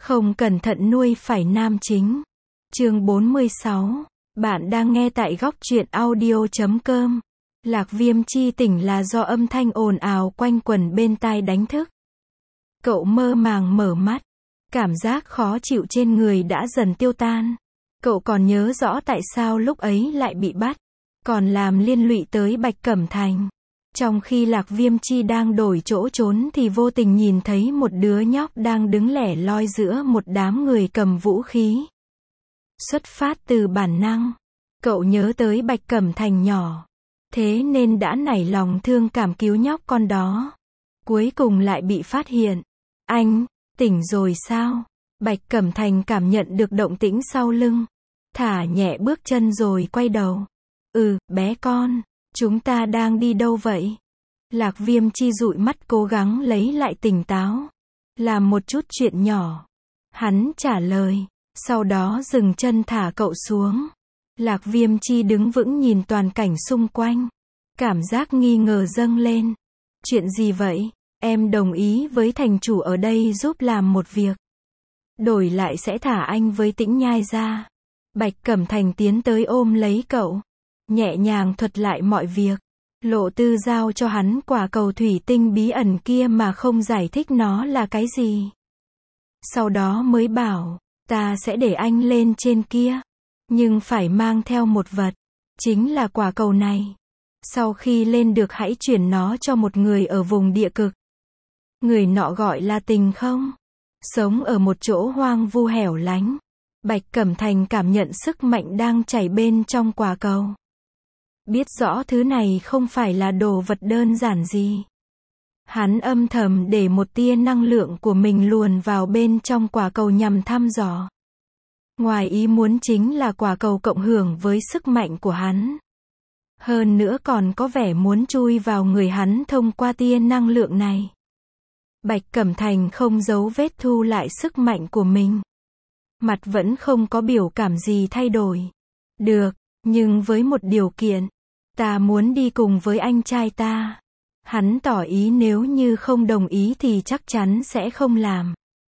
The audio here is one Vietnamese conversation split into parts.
Không cẩn thận nuôi phải nam chính. Chương 46. Bạn đang nghe tại góc truyện audio.com. Lạc Viêm chi tỉnh là do âm thanh ồn ào quanh quẩn bên tai đánh thức. Cậu mơ màng mở mắt. Cảm giác khó chịu trên người đã dần tiêu tan. Cậu còn nhớ rõ tại sao lúc ấy lại bị bắt. Còn làm liên lụy tới Bạch Cẩm Thành. Trong khi Lạc Viêm Chi đang đổi chỗ trốn thì vô tình nhìn thấy một đứa nhóc đang đứng lẻ loi giữa một đám người cầm vũ khí. Xuất phát từ bản năng, cậu nhớ tới Bạch Cẩm Thành nhỏ. Thế nên đã nảy lòng thương cảm cứu nhóc con đó. Cuối cùng lại bị phát hiện. Anh, tỉnh rồi sao? Bạch Cẩm Thành cảm nhận được động tĩnh sau lưng. Thả nhẹ bước chân rồi quay đầu. Bé con. Chúng ta đang đi đâu vậy? Lạc Viêm Chi dụi mắt cố gắng lấy lại tỉnh táo. Làm một chút chuyện nhỏ. Hắn trả lời. Sau đó dừng chân thả cậu xuống. Lạc Viêm Chi đứng vững nhìn toàn cảnh xung quanh. Cảm giác nghi ngờ dâng lên. Chuyện gì vậy? Em đồng ý với thành chủ ở đây giúp làm một việc. Đổi lại sẽ thả anh với Tĩnh Nhai ra. Bạch Cẩm Thành tiến tới ôm lấy cậu. Nhẹ nhàng thuật lại mọi việc. Lộ Tư giao cho hắn quả cầu thủy tinh bí ẩn kia mà không giải thích nó là cái gì. Sau đó mới bảo, ta sẽ để anh lên trên kia. Nhưng phải mang theo một vật. Chính là quả cầu này. Sau khi lên được hãy chuyển nó cho một người ở vùng địa cực. Người nọ gọi là Tình không? Sống ở một chỗ hoang vu hẻo lánh. Bạch Cẩm Thành cảm nhận sức mạnh đang chảy bên trong quả cầu. Biết rõ thứ này không phải là đồ vật đơn giản gì. Hắn âm thầm để một tia năng lượng của mình luồn vào bên trong quả cầu nhằm thăm dò. Ngoài ý muốn chính là quả cầu cộng hưởng với sức mạnh của hắn. Hơn nữa còn có vẻ muốn chui vào người hắn thông qua tia năng lượng này. Bạch Cẩm Thành không giấu vết thu lại sức mạnh của mình. Mặt vẫn không có biểu cảm gì thay đổi. Được, nhưng với một điều kiện. Ta muốn đi cùng với anh trai ta. Hắn tỏ ý nếu như không đồng ý thì chắc chắn sẽ không làm.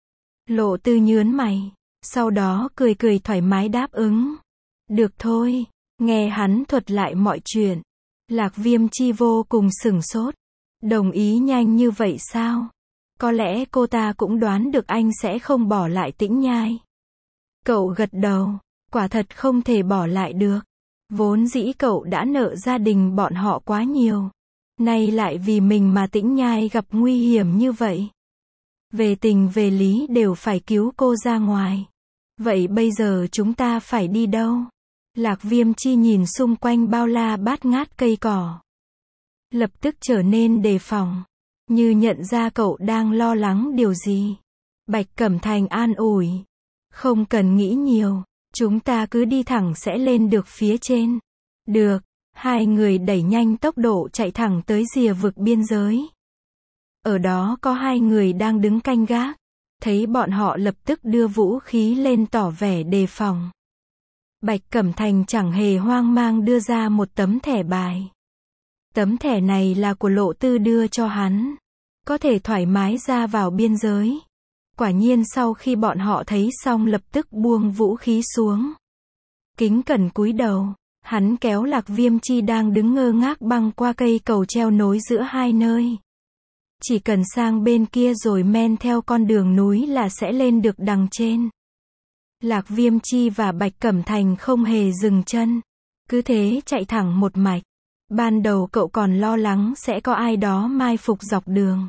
Lộ Tư nhướng mày. Sau đó cười cười thoải mái đáp ứng. Được thôi. Nghe hắn thuật lại mọi chuyện. Lạc Viêm Chi vô cùng sửng sốt. Đồng ý nhanh như vậy sao? Có lẽ cô ta cũng đoán được anh sẽ không bỏ lại Tĩnh Nhai. Cậu gật đầu. Quả thật không thể bỏ lại được. Vốn dĩ cậu đã nợ gia đình bọn họ quá nhiều. Nay lại vì mình mà Tĩnh Nhai gặp nguy hiểm như vậy. Về tình về lý đều phải cứu cô ra ngoài. Vậy bây giờ chúng ta phải đi đâu? Lạc Viêm Chi nhìn xung quanh bao la bát ngát cây cỏ. Lập tức trở nên đề phòng. Như nhận ra cậu đang lo lắng điều gì. Bạch Cẩm Thành an ủi. Không cần nghĩ nhiều. Chúng ta cứ đi thẳng sẽ lên được phía trên. Được. Hai người đẩy nhanh tốc độ chạy thẳng tới rìa vực biên giới. Ở đó có hai người đang đứng canh gác. Thấy bọn họ lập tức đưa vũ khí lên tỏ vẻ đề phòng. Bạch Cẩm Thành chẳng hề hoang mang đưa ra một tấm thẻ bài. Tấm thẻ này là của Lộ Tư đưa cho hắn. Có thể thoải mái ra vào biên giới. Quả nhiên sau khi bọn họ thấy xong lập tức buông vũ khí xuống. Kính cẩn cúi đầu. Hắn kéo Lạc Viêm Chi đang đứng ngơ ngác băng qua cây cầu treo nối giữa hai nơi. Chỉ cần sang bên kia rồi men theo con đường núi là sẽ lên được đằng trên. Lạc Viêm Chi và Bạch Cẩm Thành không hề dừng chân. Cứ thế chạy thẳng một mạch. Ban đầu cậu còn lo lắng sẽ có ai đó mai phục dọc đường.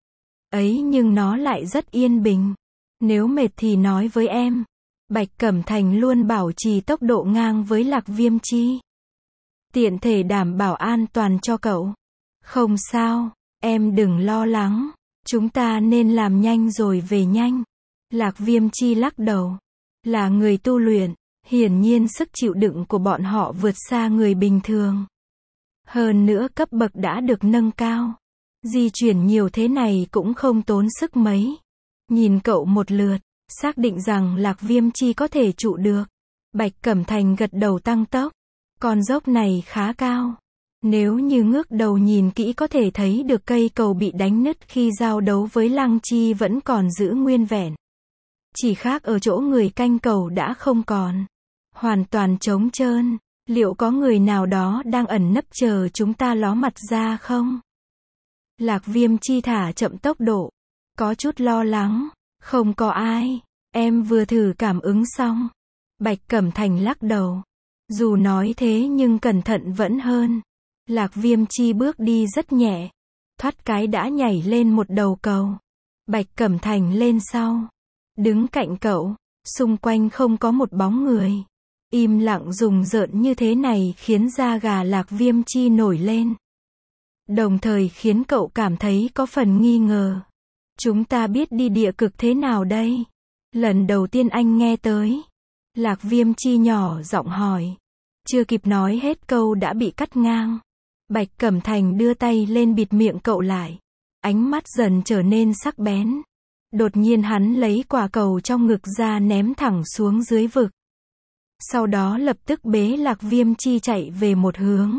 Ấy nhưng nó lại rất yên bình. Nếu mệt thì nói với em. Bạch Cẩm Thành luôn bảo trì tốc độ ngang với Lạc Viêm Chi. Tiện thể đảm bảo an toàn cho cậu. Không sao, em đừng lo lắng. Chúng ta nên làm nhanh rồi về nhanh. Lạc Viêm Chi lắc đầu. Là người tu luyện, hiển nhiên sức chịu đựng của bọn họ vượt xa người bình thường. Hơn nữa cấp bậc đã được nâng cao. Di chuyển nhiều thế này cũng không tốn sức mấy. Nhìn cậu một lượt, xác định rằng Lạc Viêm Chi có thể trụ được. Bạch Cẩm Thành gật đầu tăng tốc. Con dốc này khá cao. Nếu như ngước đầu nhìn kỹ có thể thấy được cây cầu bị đánh nứt khi giao đấu với Lăng Chi vẫn còn giữ nguyên vẹn. Chỉ khác ở chỗ người canh cầu đã không còn. Hoàn toàn trống trơn. Liệu có người nào đó đang ẩn nấp chờ chúng ta ló mặt ra không? Lạc Viêm Chi thả chậm tốc độ. Có chút lo lắng. Không có ai. Em vừa thử cảm ứng xong. Bạch Cẩm Thành lắc đầu. Dù nói thế nhưng cẩn thận vẫn hơn. Lạc Viêm Chi bước đi rất nhẹ. Thoát cái đã nhảy lên một đầu cầu. Bạch Cẩm Thành lên sau. Đứng cạnh cậu. Xung quanh không có một bóng người. Im lặng rùng rợn như thế này khiến da gà Lạc Viêm Chi nổi lên. Đồng thời khiến cậu cảm thấy có phần nghi ngờ. Chúng ta biết đi địa cực thế nào đây? Lần đầu tiên anh nghe tới. Lạc Viêm Chi nhỏ giọng hỏi. Chưa kịp nói hết câu đã bị cắt ngang. Bạch Cẩm Thành đưa tay lên bịt miệng cậu lại. Ánh mắt dần trở nên sắc bén. Đột nhiên hắn lấy quả cầu trong ngực ra ném thẳng xuống dưới vực. Sau đó lập tức bế Lạc Viêm Chi chạy về một hướng.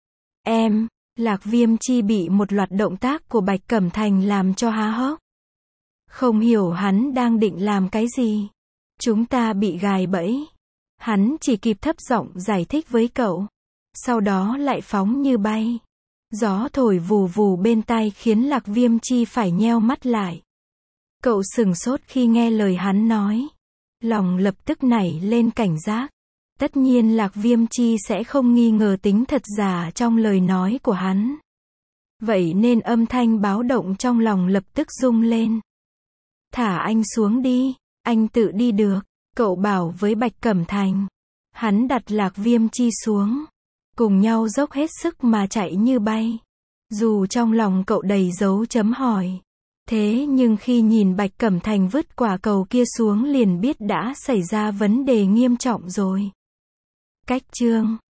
Lạc Viêm Chi bị một loạt động tác của Bạch Cẩm Thành làm cho há hốc. Không hiểu hắn đang định làm cái gì. Chúng ta bị gài bẫy. Hắn chỉ kịp thấp giọng giải thích với cậu. Sau đó lại phóng như bay. Gió thổi vù vù bên tai khiến Lạc Viêm Chi phải nheo mắt lại. Cậu sửng sốt khi nghe lời hắn nói. Lòng lập tức nảy lên cảnh giác. Tất nhiên Lạc Viêm Chi sẽ không nghi ngờ tính thật giả trong lời nói của hắn. Vậy nên âm thanh báo động trong lòng lập tức rung lên. Thả anh xuống đi, anh tự đi được, cậu bảo với Bạch Cẩm Thành. Hắn đặt Lạc Viêm Chi xuống. Cùng nhau dốc hết sức mà chạy như bay. Dù trong lòng cậu đầy dấu chấm hỏi. Thế nhưng khi nhìn Bạch Cẩm Thành vứt quả cầu kia xuống liền biết đã xảy ra vấn đề nghiêm trọng rồi. Cách chương